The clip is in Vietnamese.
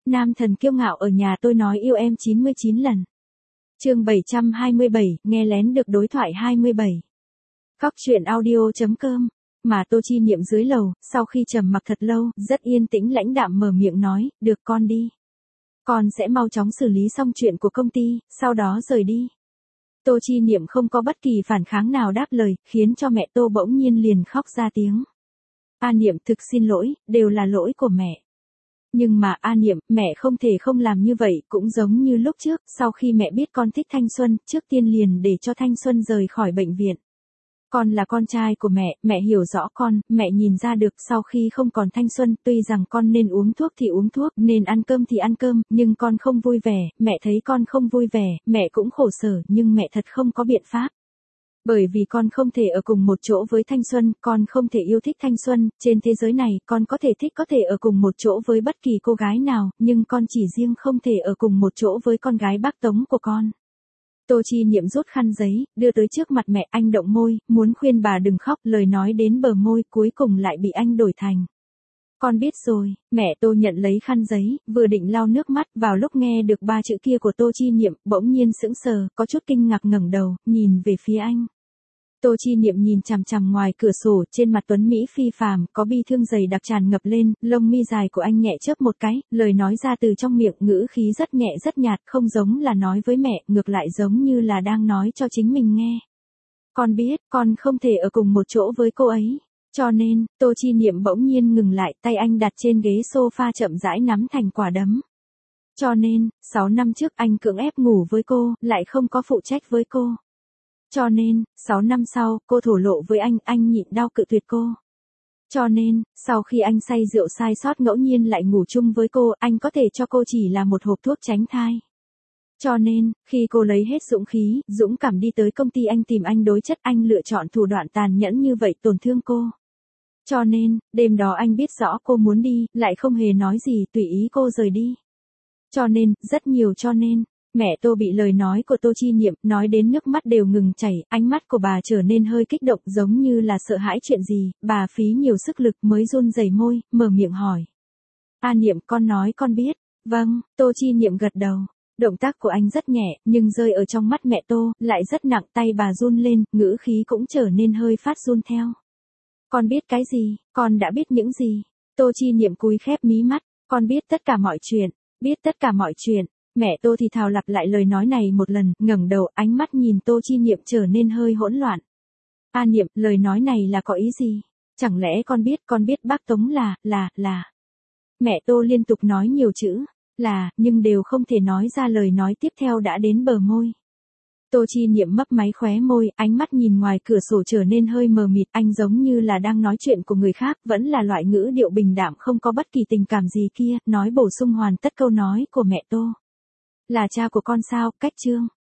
Nam thần kiêu ngạo ở nhà tôi nói yêu em 99 lần. Chương 727, nghe lén được đối thoại 27. Cóc truyện audio.com. Mà Tô Chi Niệm dưới lầu, sau khi trầm mặc thật lâu, rất yên tĩnh lãnh đạm mở miệng nói, được con đi. Con sẽ mau chóng xử lý xong chuyện của công ty, sau đó rời đi. Tô Chi Niệm không có bất kỳ phản kháng nào đáp lời, khiến cho mẹ Tô bỗng nhiên liền khóc ra tiếng. A Niệm thực xin lỗi, đều là lỗi của mẹ. Nhưng mà A Niệm, mẹ không thể không làm như vậy, cũng giống như lúc trước, sau khi mẹ biết con thích Thanh Xuân, trước tiên liền để cho Thanh Xuân rời khỏi bệnh viện. Con là con trai của mẹ hiểu rõ con, mẹ nhìn ra được sau khi không còn Thanh Xuân, tuy rằng con nên uống thuốc thì uống thuốc, nên ăn cơm thì ăn cơm, nhưng con không vui vẻ, mẹ thấy con không vui vẻ, mẹ cũng khổ sở, nhưng mẹ thật không có biện pháp. Bởi vì con không thể ở cùng một chỗ với Thanh Xuân, con không thể yêu thích Thanh Xuân, trên thế giới này, con có thể ở cùng một chỗ với bất kỳ cô gái nào, nhưng con chỉ riêng không thể ở cùng một chỗ với con gái bác Tống của con. Tô Chi Niệm rút khăn giấy, đưa tới trước mặt mẹ, anh động môi, muốn khuyên bà đừng khóc, lời nói đến bờ môi, cuối cùng lại bị anh đổi thành. Con biết rồi, mẹ Tô nhận lấy khăn giấy, vừa định lau nước mắt, vào lúc nghe được ba chữ kia của Tô Chi Niệm, bỗng nhiên sững sờ, có chút kinh ngạc ngẩng đầu, nhìn về phía anh. Tô Chi Niệm nhìn chằm chằm ngoài cửa sổ, trên mặt tuấn Mỹ phi phàm, có bi thương dày đặc tràn ngập lên, lông mi dài của anh nhẹ chớp một cái, lời nói ra từ trong miệng, ngữ khí rất nhẹ rất nhạt, không giống là nói với mẹ, ngược lại giống như là đang nói cho chính mình nghe. Con biết, con không thể ở cùng một chỗ với cô ấy. Cho nên, Tô Chi Niệm bỗng nhiên ngừng lại, tay anh đặt trên ghế sofa chậm rãi nắm thành quả đấm. Cho nên, 6 năm trước anh cưỡng ép ngủ với cô, lại không có phụ trách với cô. Cho nên, 6 năm sau, cô thổ lộ với anh nhịn đau cự tuyệt cô. Cho nên, sau khi anh say rượu sai sót ngẫu nhiên lại ngủ chung với cô, anh có thể cho cô chỉ là một hộp thuốc tránh thai. Cho nên, khi cô lấy hết dũng khí, dũng cảm đi tới công ty anh tìm anh đối chất, anh lựa chọn thủ đoạn tàn nhẫn như vậy tổn thương cô. Cho nên, đêm đó anh biết rõ cô muốn đi, lại không hề nói gì, tùy ý cô rời đi. Cho nên, rất nhiều cho nên, mẹ Tô bị lời nói của Tô Chi Niệm nói đến nước mắt đều ngừng chảy, ánh mắt của bà trở nên hơi kích động giống như là sợ hãi chuyện gì, bà phí nhiều sức lực mới run rẩy môi, mở miệng hỏi. A Niệm, con nói con biết. Vâng, Tô Chi Niệm gật đầu. Động tác của anh rất nhẹ, nhưng rơi ở trong mắt mẹ Tô, lại rất nặng, tay bà run lên, ngữ khí cũng trở nên hơi phát run theo. Con biết cái gì, con đã biết những gì. Tô Chi Niệm cúi khép mí mắt, con biết tất cả mọi chuyện, biết tất cả mọi chuyện. Mẹ Tô thì thào lặp lại lời nói này một lần, ngẩng đầu, ánh mắt nhìn Tô Chi Niệm trở nên hơi hỗn loạn. A Niệm, lời nói này là có ý gì? Chẳng lẽ con biết bác Tống là. Mẹ Tô liên tục nói nhiều chữ, nhưng đều không thể nói ra lời nói tiếp theo đã đến bờ môi. Tô Chi Niệm mấp máy khóe môi, ánh mắt nhìn ngoài cửa sổ trở nên hơi mờ mịt, anh giống như là đang nói chuyện của người khác, vẫn là loại ngữ điệu bình đạm không có bất kỳ tình cảm gì kia, nói bổ sung hoàn tất câu nói của mẹ Tô. Là cha của con sao, cách chương.